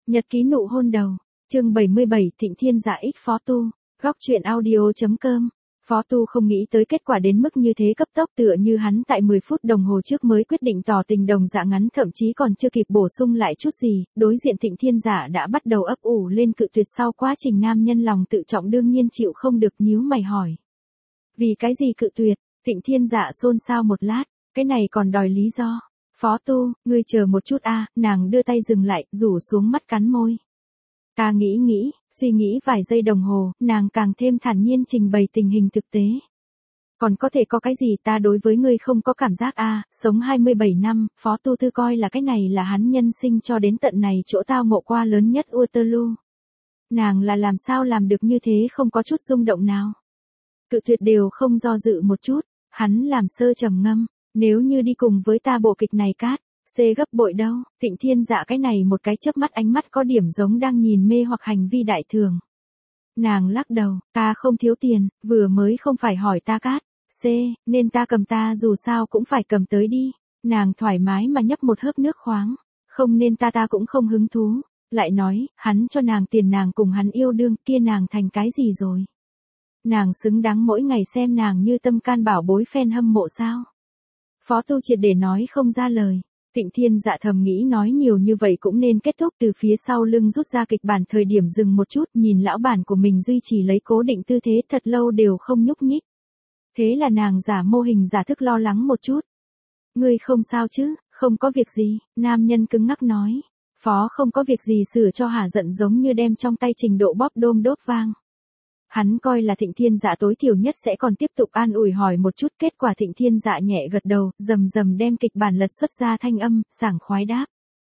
Nhật ký nụ hôn đầu, chương 77 Thịnh Thiên Dạ X Phó Tu, góc truyện audio.com. Phó Tu không nghĩ tới kết quả đến mức như thế cấp tốc, tựa như hắn tại 10 phút đồng hồ trước mới quyết định tỏ tình đồng dạ ngắn, thậm chí còn chưa kịp bổ sung lại chút gì, đối diện Thịnh Thiên Dạ đã bắt đầu ấp ủ lên cự tuyệt. Sau quá trình nam nhân lòng tự trọng đương nhiên chịu không được, nhíu mày hỏi. Vì cái gì cự tuyệt? Thịnh Thiên Dạ xôn xao một lát, cái này còn đòi lý do. Phó Tu, ngươi chờ một chút a. Nàng đưa tay dừng lại, rủ xuống mắt cắn môi. Ta nghĩ, suy nghĩ vài giây đồng hồ, nàng càng thêm thản nhiên trình bày tình hình thực tế. Còn có thể có cái gì, ta đối với ngươi không có cảm giác a. Sống 27 năm, Phó Tu Tư coi là cái này là hắn nhân sinh cho đến tận này chỗ tao ngộ qua lớn nhất Waterloo. Nàng là làm sao làm được như thế, không có chút rung động nào. Cự tuyệt đều không do dự một chút, hắn làm sơ trầm ngâm, nếu như đi cùng với ta bộ kịch này cát, xê gấp bội đâu. Thịnh Thiên Dạ cái này một cái chớp mắt, ánh mắt có điểm giống đang nhìn mê hoặc hành vi đại thường. Nàng lắc đầu, ta không thiếu tiền, vừa mới không phải hỏi ta cát, xê, nên ta cầm, ta dù sao cũng phải cầm tới đi. Nàng thoải mái mà nhấp một hớp nước khoáng, không nên ta cũng không hứng thú. Lại nói, hắn cho nàng tiền, nàng cùng hắn yêu đương, kia nàng thành cái gì rồi? Nàng xứng đáng mỗi ngày xem nàng như tâm can bảo bối fan hâm mộ sao? Phó Tu triệt để nói không ra lời. Thịnh Thiên Dạ thầm nghĩ nói nhiều như vậy cũng nên kết thúc. Từ phía sau lưng rút ra kịch bản, thời điểm dừng một chút, nhìn lão bản của mình duy trì lấy cố định tư thế thật lâu đều không nhúc nhích. Thế là nàng giả mô hình giả thức lo lắng một chút. Ngươi không sao chứ? Không có việc gì, nam nhân cứng ngắc nói. Phó không có việc gì sửa cho hả giận, giống như đem trong tay trình độ bóp đôm đốt vang. Hắn coi là Thịnh Thiên Dạ tối thiểu nhất sẽ còn tiếp tục an ủi hỏi một chút, kết quả Thịnh Thiên Dạ nhẹ gật đầu, rầm đem kịch bản lật xuất ra thanh âm, sảng khoái đáp.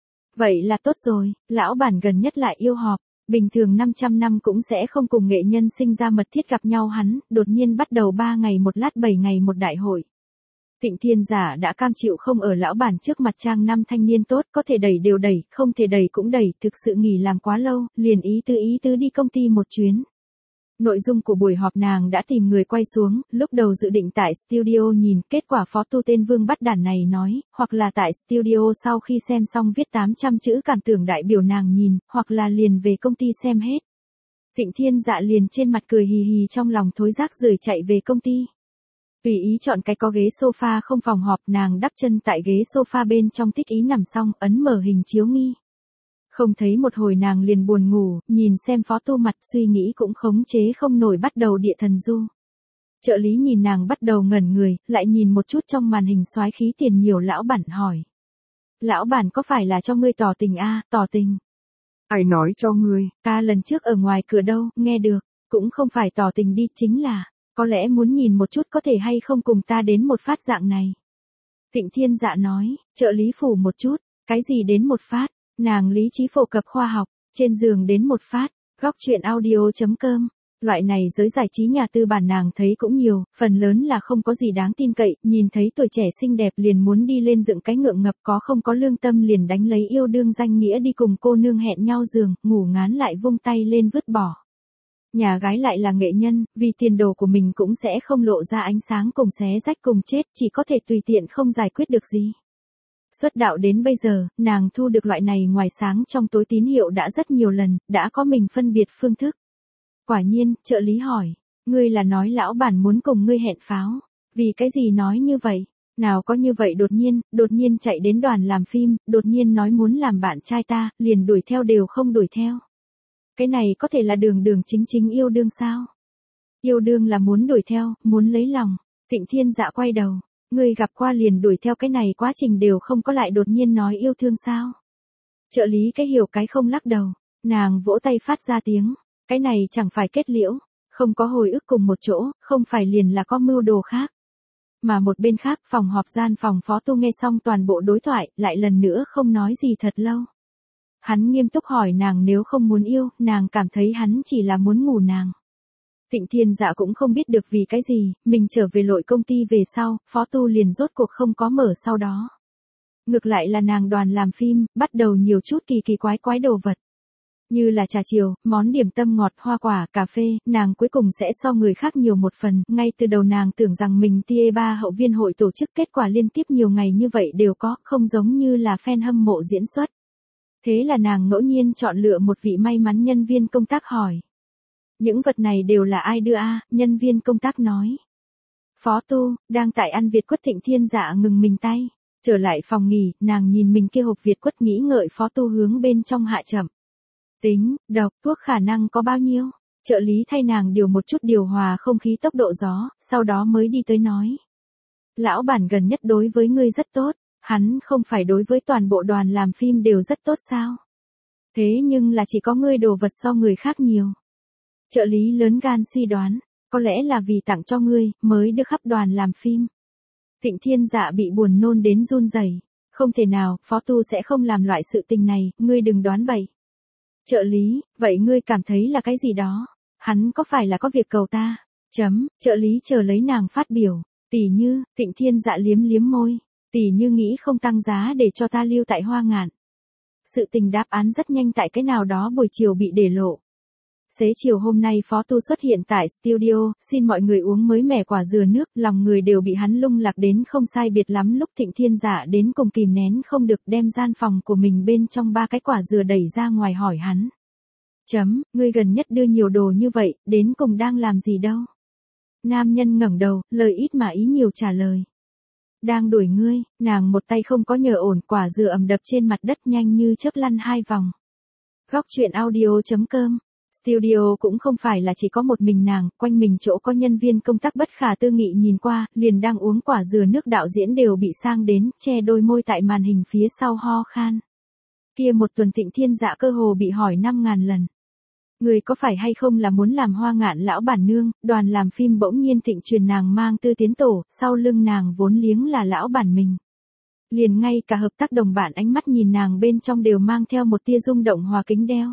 Vậy là tốt rồi, lão bản gần nhất lại yêu họp, bình thường 500 năm cũng sẽ không cùng nghệ nhân sinh ra mật thiết gặp nhau, hắn đột nhiên bắt đầu 3 ngày một lát 7 ngày một đại hội. Thịnh Thiên Dạ đã cam chịu không ở lão bản trước mặt trang năm thanh niên tốt, có thể đẩy đều đẩy, không thể đẩy cũng đẩy, thực sự nghỉ làm quá lâu, liền ý tứ đi công ty một chuyến. Nội dung của buổi họp nàng đã tìm người quay xuống, lúc đầu dự định tại studio nhìn, kết quả Phó Tu tên vương bắt đản này nói, hoặc là tại studio sau khi xem xong viết 800 chữ cảm tưởng đại biểu nàng nhìn, hoặc là liền về công ty xem hết. Thịnh Thiên Dạ liền trên mặt cười hì hì, trong lòng thối rác rưởi chạy về công ty. Tùy ý chọn cái có ghế sofa không phòng họp, nàng đắp chân tại ghế sofa bên trong, thích ý nằm xong, ấn mở hình chiếu nghi. Không thấy một hồi nàng liền buồn ngủ, nhìn xem Phó Tu mặt, suy nghĩ cũng khống chế không nổi, bắt đầu địa thần du. Trợ lý nhìn nàng bắt đầu ngẩn người, lại nhìn một chút trong màn hình soái khí tiền nhiều lão bản hỏi. Lão bản có phải là cho ngươi tỏ tình a? Tỏ tình? Ai nói cho ngươi? Ta lần trước ở ngoài cửa đâu, nghe được, cũng không phải tỏ tình đi, chính là, có lẽ muốn nhìn một chút có thể hay không cùng ta đến một phát dạng này. Thịnh Thiên Dạ nói, trợ lý phủ một chút, cái gì đến một phát? Nàng lý trí phổ cập khoa học, trên giường đến một phát, góc truyện audio.com. Loại này giới giải trí nhà tư bản nàng thấy cũng nhiều, phần lớn là không có gì đáng tin cậy, nhìn thấy tuổi trẻ xinh đẹp liền muốn đi lên dựng cái ngượng ngập, có không có lương tâm liền đánh lấy yêu đương danh nghĩa đi cùng cô nương hẹn nhau giường, ngủ ngán lại vung tay lên vứt bỏ. Nhà gái lại là nghệ nhân, vì tiền đồ của mình cũng sẽ không lộ ra ánh sáng, cùng xé rách cùng chết, chỉ có thể tùy tiện không giải quyết được gì. Xuất đạo đến bây giờ, nàng thu được loại này ngoài sáng trong tối tín hiệu đã rất nhiều lần, đã có mình phân biệt phương thức. Quả nhiên, trợ lý hỏi, ngươi là nói lão bản muốn cùng ngươi hẹn pháo, vì cái gì nói như vậy? Nào có như vậy, đột nhiên chạy đến đoàn làm phim, đột nhiên nói muốn làm bạn trai ta, liền đuổi theo đều không đuổi theo. Cái này có thể là đường chính yêu đương sao? Yêu đương là muốn đuổi theo, muốn lấy lòng. Thịnh Thiên Dạ quay đầu. Ngươi gặp qua liền đuổi theo, cái này quá trình đều không có lại đột nhiên nói yêu thương sao? Trợ lý cái hiểu cái không lắc đầu, nàng vỗ tay phát ra tiếng, cái này chẳng phải kết liễu, không có hồi ức cùng một chỗ, không phải liền là có mưu đồ khác. Mà một bên khác, phòng họp gian phòng Phó Tu nghe xong toàn bộ đối thoại, lại lần nữa không nói gì thật lâu. Hắn nghiêm túc hỏi nàng nếu không muốn yêu, nàng cảm thấy hắn chỉ là muốn ngủ nàng. Thịnh Thiên Dạ cũng không biết được vì cái gì, mình trở về lội công ty về sau, Phó Tu liền rốt cuộc không có mở sau đó. Ngược lại là nàng đoàn làm phim, bắt đầu nhiều chút kỳ quái đồ vật. Như là trà chiều, món điểm tâm ngọt, hoa quả, cà phê, nàng cuối cùng sẽ so người khác nhiều một phần, ngay từ đầu nàng tưởng rằng mình tia 3 hậu viên hội tổ chức, kết quả liên tiếp nhiều ngày như vậy đều có, không giống như là fan hâm mộ diễn xuất. Thế là nàng ngẫu nhiên chọn lựa một vị may mắn nhân viên công tác hỏi. Những vật này đều là ai đưa a? Nhân viên công tác nói. Phó Tu, đang tại ăn Việt quất. Thịnh Thiên Dạ ngừng mình tay. Trở lại phòng nghỉ, nàng nhìn mình kia hộp Việt quất nghĩ ngợi. Phó Tu hướng bên trong hạ chậm. Tính, độc, thuốc khả năng có bao nhiêu? Trợ lý thay nàng điều một chút điều hòa không khí tốc độ gió, sau đó mới đi tới nói. Lão bản gần nhất đối với ngươi rất tốt, hắn không phải đối với toàn bộ đoàn làm phim đều rất tốt sao? Thế nhưng là chỉ có ngươi đồ vật so người khác nhiều. Trợ lý lớn gan suy đoán, có lẽ là vì tặng cho ngươi, mới đưa khắp đoàn làm phim. Thịnh Thiên Dạ bị buồn nôn đến run rẩy. Không thể nào, Phó Tu sẽ không làm loại sự tình này, ngươi đừng đoán bậy. Trợ lý, vậy ngươi cảm thấy là cái gì đó? Hắn có phải là có việc cầu ta? Trợ lý chờ lấy nàng phát biểu. Tỷ như, Thịnh Thiên Dạ liếm liếm môi. Tỷ như nghĩ không tăng giá để cho ta lưu tại Hoa Ngạn. Sự tình đáp án rất nhanh tại cái nào đó buổi chiều bị để lộ. Xế chiều hôm nay Phó Tu xuất hiện tại studio, xin mọi người uống mới mẻ quả dừa nước, lòng người đều bị hắn lung lạc đến không sai biệt lắm. Lúc Thịnh Thiên Dạ đến cùng kìm nén không được đem gian phòng của mình bên trong 3 cái quả dừa đẩy ra ngoài hỏi hắn. Ngươi gần nhất đưa nhiều đồ như vậy, đến cùng đang làm gì đâu? Nam nhân ngẩng đầu, lời ít mà ý nhiều trả lời. Đang đuổi ngươi. Nàng một tay không có nhờ ổn, quả dừa ầm đập trên mặt đất nhanh như chớp lăn 2 vòng. Góc truyện audio.com. Studio cũng không phải là chỉ có một mình nàng, quanh mình chỗ có nhân viên công tác bất khả tư nghị nhìn qua, liền đang uống quả dừa nước. Đạo diễn đều bị sang đến, che đôi môi tại màn hình phía sau ho khan. Kia một tuần Thịnh Thiên Dạ cơ hồ bị hỏi 5.000 lần. Người có phải hay không là muốn làm Hoa Ngạn lão bản nương? Đoàn làm phim bỗng nhiên Thịnh truyền nàng mang Tư Tiến tổ, sau lưng nàng vốn liếng là lão bản mình. Liền ngay cả hợp tác đồng bạn ánh mắt nhìn nàng bên trong đều mang theo một tia rung động hòa kính đeo.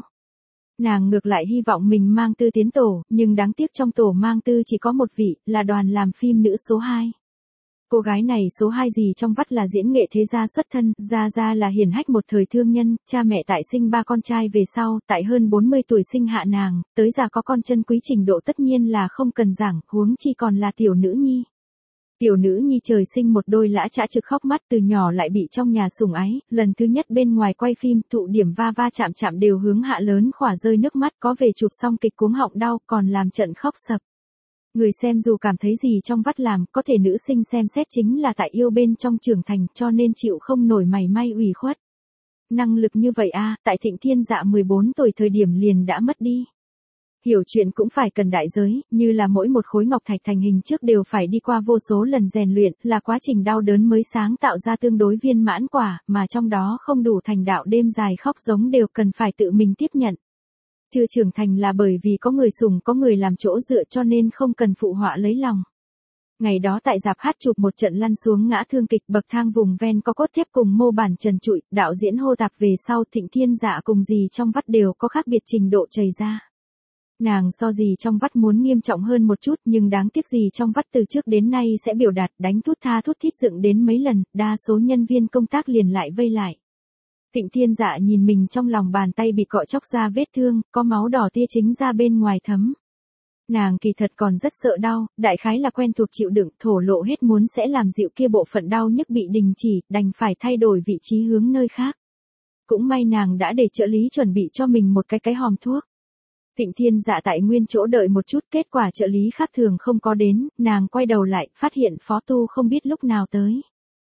Nàng ngược lại hy vọng mình mang Tư Tiến tổ, nhưng đáng tiếc trong tổ mang Tư chỉ có một vị, là đoàn làm phim nữ số 2. Cô gái này số 2 gì trong vắt là diễn nghệ thế gia xuất thân, gia là hiển hách một thời thương nhân, cha mẹ tại sinh 3 con trai về sau, tại hơn 40 tuổi sinh hạ nàng, tới già có con chân quý trình độ tất nhiên là không cần giảng, huống chi còn là tiểu nữ nhi. Tiểu nữ nhi trời sinh một đôi lã chã trực khóc mắt, từ nhỏ lại bị trong nhà sủng ái, lần thứ nhất bên ngoài quay phim tụ điểm va va chạm chạm đều hướng hạ lớn khỏa rơi nước mắt, có về chụp xong kịch cuống họng đau còn làm trận khóc sập. Người xem dù cảm thấy gì trong vắt làm, có thể nữ sinh xem xét chính là tại yêu bên trong trưởng thành, cho nên chịu không nổi mảy may ủy khuất. Năng lực như vậy tại Thịnh Thiên Dạ 14 tuổi thời điểm liền đã mất đi. Hiểu chuyện cũng phải cần đại giới, như là mỗi một khối ngọc thạch thành hình trước đều phải đi qua vô số lần rèn luyện, là quá trình đau đớn mới sáng tạo ra tương đối viên mãn quả, mà trong đó không đủ thành đạo đêm dài khóc giống đều cần phải tự mình tiếp nhận. Chưa trưởng thành là bởi vì có người sủng có người làm chỗ dựa cho nên không cần phụ họa lấy lòng. Ngày đó tại rạp hát chụp một trận lăn xuống ngã thương kịch, bậc thang vùng ven có cốt thép cùng mô bản trần trụi, đạo diễn hô tạp về sau Thịnh Thiên Dạ cùng gì trong vắt đều có khác biệt trình độ chảy ra. Nàng so gì trong vắt muốn nghiêm trọng hơn một chút, nhưng đáng tiếc gì trong vắt từ trước đến nay sẽ biểu đạt đánh thút tha thút thít dựng đến mấy lần, đa số nhân viên công tác liền lại vây lại. Thịnh Thiên Dạ nhìn mình trong lòng bàn tay bị cọ chóc ra vết thương, có máu đỏ tia chính ra bên ngoài thấm. Nàng kỳ thật còn rất sợ đau, đại khái là quen thuộc chịu đựng, thổ lộ hết muốn sẽ làm dịu kia bộ phận đau nhức bị đình chỉ, đành phải thay đổi vị trí hướng nơi khác. Cũng may nàng đã để trợ lý chuẩn bị cho mình một cái hòm thuốc. Thịnh Thiên Dạ tại nguyên chỗ đợi một chút, kết quả trợ lý khác thường không có đến, nàng quay đầu lại, phát hiện Phó Tu không biết lúc nào tới.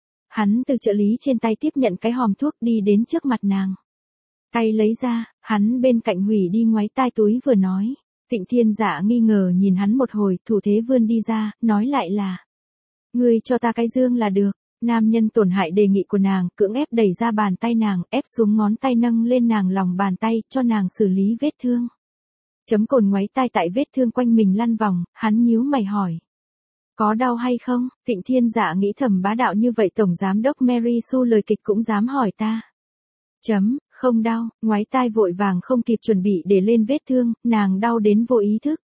Hắn từ trợ lý trên tay tiếp nhận cái hòm thuốc đi đến trước mặt nàng. Tay lấy ra, hắn bên cạnh hủy đi ngoáy tai túi vừa nói. Thịnh Thiên Dạ nghi ngờ nhìn hắn một hồi, thủ thế vươn đi ra, nói lại là. Ngươi cho ta cái dương là được. Nam nhân tổn hại đề nghị của nàng, cưỡng ép đẩy ra bàn tay nàng, ép xuống ngón tay nâng lên nàng lòng bàn tay, cho nàng xử lý vết thương. Chấm cồn ngoáy tai tại vết thương quanh mình lăn vòng, hắn nhíu mày hỏi. Có đau hay không? Thịnh Thiên Dạ nghĩ thầm bá đạo như vậy tổng giám đốc Mary Sue lời kịch cũng dám hỏi ta. Không đau, ngoáy tai vội vàng không kịp chuẩn bị để lên vết thương, nàng đau đến vô ý thức.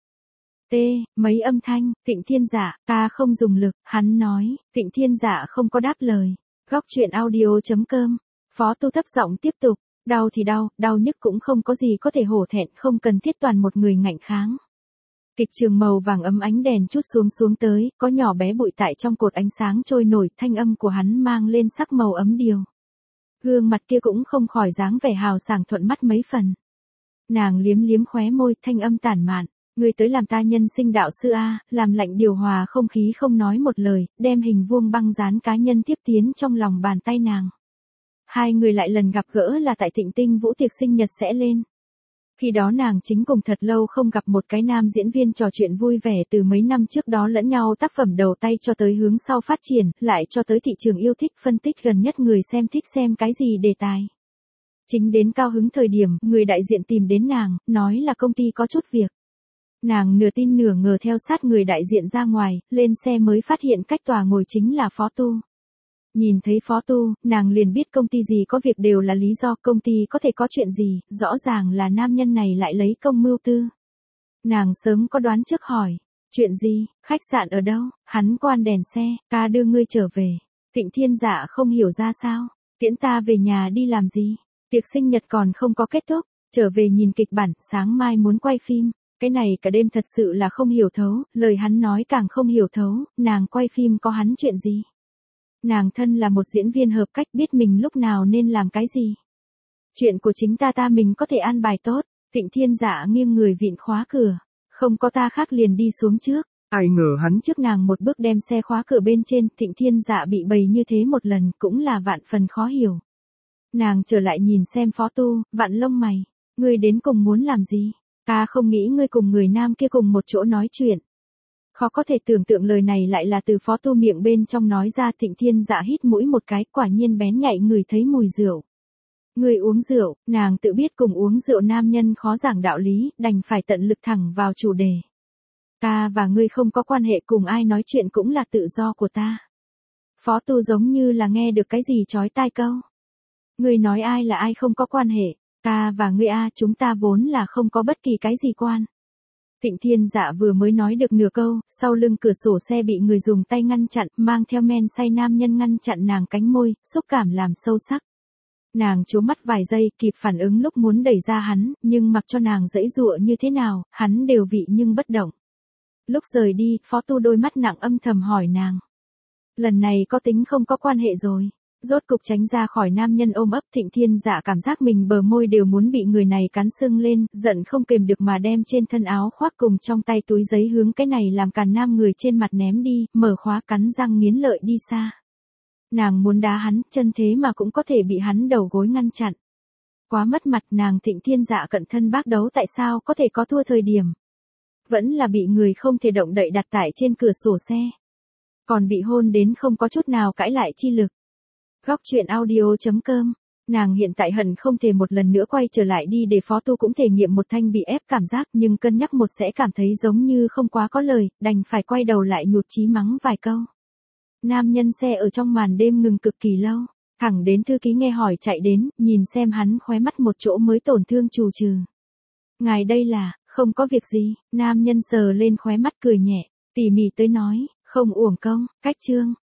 Mấy âm thanh, Thịnh Thiên Dạ, ta không dùng lực, hắn nói, Thịnh Thiên Dạ không có đáp lời. Góc truyện audio.com, Phó Tu thấp giọng tiếp tục, đau thì đau nhức cũng không có gì có thể hổ thẹn, không cần thiết toàn một người ngạnh kháng. Kịch trường màu vàng ấm ánh đèn chút xuống tới, có nhỏ bé bụi tại trong cột ánh sáng trôi nổi, thanh âm của hắn mang lên sắc màu ấm điều. Gương mặt kia cũng không khỏi dáng vẻ hào sảng thuận mắt mấy phần. Nàng liếm liếm khóe môi, thanh âm tản mạn. Ngươi tới làm ta nhân sinh đạo sư a, làm lạnh điều hòa không khí không nói một lời, đem hình vuông băng dán cá nhân tiếp tiến trong lòng bàn tay nàng. Hai người lại lần gặp gỡ là tại Thịnh Tinh Vũ tiệc sinh nhật sẽ lên. Khi đó nàng chính cùng thật lâu không gặp một cái nam diễn viên trò chuyện vui vẻ từ mấy năm trước đó lẫn nhau tác phẩm đầu tay cho tới hướng sau phát triển, lại cho tới thị trường yêu thích phân tích gần nhất người xem thích xem cái gì đề tài. Chính đến cao hứng thời điểm, người đại diện tìm đến nàng, nói là công ty có chút việc. Nàng nửa tin nửa ngờ theo sát người đại diện ra ngoài, lên xe mới phát hiện cách tòa ngồi chính là Phó Tu. Nhìn thấy Phó Tu, nàng liền biết công ty gì có việc đều là lý do công ty có thể có chuyện gì, rõ ràng là nam nhân này lại lấy công mưu tư. Nàng sớm có đoán trước hỏi, chuyện gì, khách sạn ở đâu, hắn quan đèn xe, ca đưa ngươi trở về. Thịnh Thiên Dạ không hiểu ra sao, tiễn ta về nhà đi làm gì, tiệc sinh nhật còn không có kết thúc, trở về nhìn kịch bản, sáng mai muốn quay phim. Cái này cả đêm thật sự là không hiểu thấu, lời hắn nói càng không hiểu thấu, nàng quay phim có hắn chuyện gì. Nàng thân là một diễn viên hợp cách biết mình lúc nào nên làm cái gì. Chuyện của chính ta mình có thể an bài tốt. Thịnh Thiên Dạ nghiêng người vịn khóa cửa. Không có ta khác liền đi xuống trước. Ai ngờ hắn trước nàng một bước đem xe khóa cửa bên trên. Thịnh Thiên Dạ bị bày như thế một lần cũng là vạn phần khó hiểu. Nàng trở lại nhìn xem Phó Tu, vặn lông mày. Ngươi đến cùng muốn làm gì? Ta không nghĩ ngươi cùng người nam kia cùng một chỗ nói chuyện. Khó có thể tưởng tượng lời này lại là từ Phó Tu miệng bên trong nói ra. Thịnh Thiên Dạ hít mũi một cái, quả nhiên bén nhạy người thấy mùi rượu. Người uống rượu, nàng tự biết cùng uống rượu nam nhân khó giảng đạo lý, đành phải tận lực thẳng vào chủ đề. Ta và ngươi không có quan hệ, cùng ai nói chuyện cũng là tự do của ta. Phó Tu giống như là nghe được cái gì chói tai câu. Ngươi nói ai là ai không có quan hệ, ta và ngươi chúng ta vốn là không có bất kỳ cái gì quan. Thịnh Thiên Dạ vừa mới nói được nửa câu, sau lưng cửa sổ xe bị người dùng tay ngăn chặn, mang theo men say nam nhân ngăn chặn nàng cánh môi, xúc cảm làm sâu sắc. Nàng trố mắt vài giây, kịp phản ứng lúc muốn đẩy ra hắn, nhưng mặc cho nàng giãy giụa như thế nào, hắn đều vị nhưng bất động. Lúc rời đi, Phó Tu đôi mắt nặng âm thầm hỏi nàng. Lần này có tính không có quan hệ rồi. Rốt cục tránh ra khỏi nam nhân ôm ấp. Thịnh Thiên Dạ cảm giác mình bờ môi đều muốn bị người này cắn sưng lên, giận không kềm được mà đem trên thân áo khoác cùng trong tay túi giấy hướng cái này làm càn nam người trên mặt ném đi, mở khóa cắn răng nghiến lợi đi xa. Nàng muốn đá hắn, chân thế mà cũng có thể bị hắn đầu gối ngăn chặn. Quá mất mặt, nàng Thịnh Thiên Dạ cận thân bác đấu tại sao có thể có thua thời điểm. Vẫn là bị người không thể động đậy đặt tại trên cửa sổ xe. Còn bị hôn đến không có chút nào cãi lại chi lực. Góc truyện audio.com. Nàng hiện tại hận không thể một lần nữa quay trở lại đi để Phó Tu cũng thể nghiệm một thanh bị ép cảm giác, nhưng cân nhắc một sẽ cảm thấy giống như không quá có lời, đành phải quay đầu lại nhụt chí mắng vài câu. Nam nhân xe ở trong màn đêm ngừng cực kỳ lâu, thẳng đến thư ký nghe hỏi chạy đến, nhìn xem hắn khóe mắt một chỗ mới tổn thương trù trừ. Ngài đây là, không có việc gì, nam nhân sờ lên khóe mắt cười nhẹ, tỉ mỉ tới nói, không uổng công, cách chương.